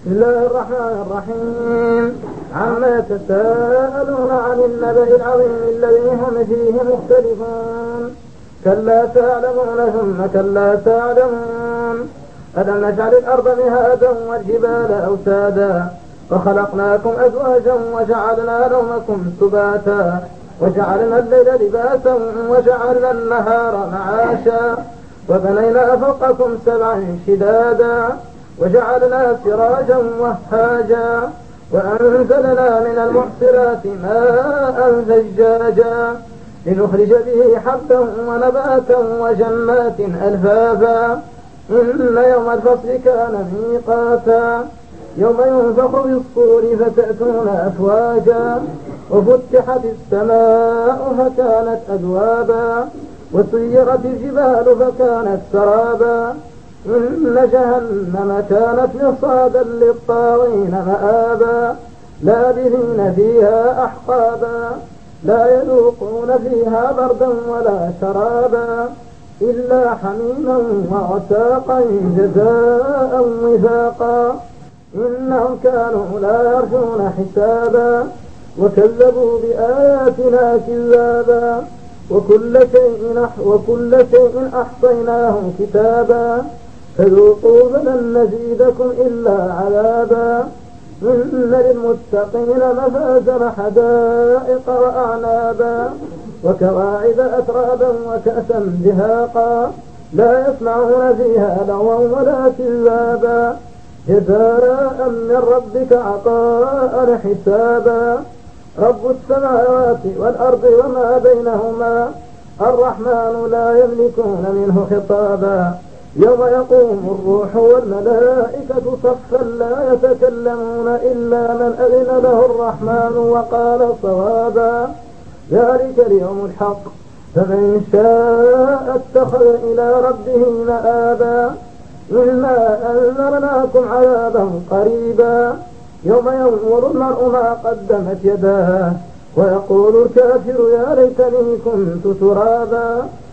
بسم الله الرحمن الرحيم. عما يتساءلون عن النبأ العظيم الذي هم فيه مختلفون. كلا تعلمون ثم كلا تعلمون. ألم نجعل الأرض مهادا والجبال أوتادا وخلقناكم أزواجا وجعلنا نومكم سباتا وجعلنا الليل لباسا وجعلنا النهار معاشا وبنينا فوقكم سبعا شدادا وجعلنا سراجا وهاجا وأنزلنا من المعصرات ماء ثجاجا لنخرج به حبا ونباتا وجنات ألفافا إن يوم الفصل كان ميقاتا يوم ينفخ في الصور فتأتون أفواجا وفتحت السماء فكانت أبوابا وسيرت الجبال فكانت سرابا إن جهنم كانت مرصادا للطاغين مآبا لابثين فيها أحقابا لا يذوقون فيها بردا ولا شرابا إلا حميما وغساقا جزاء وفاقا إنهم كانوا لا يرجون حسابا وكذبوا بآياتنا كذابا وكل شيء أحصيناه كتابا فذوقوا فلن نزيدكم إلا عذابا إن للمتقين مفازا حدائق وأعنابا وكواعب أترابا وكأسا دهاقا لا يسمعون فيها لغوا ولا كذابا جزاء من ربك عطاء حسابا رب السماوات والأرض وما بينهما الرحمن لا يملكون منه خطابا يوم يقوم الروح والملائكة صفا لا يتكلمون إلا من أذن له الرحمن وقال صوابا ذلك اليوم الحق فمن شاء اتخذ إلى ربه مآبا إنا أنذرناكم عذابا قريبا يوم ينظر المرء ما قدمت يداه ويقول الكافر يا ليتني كنت ترابا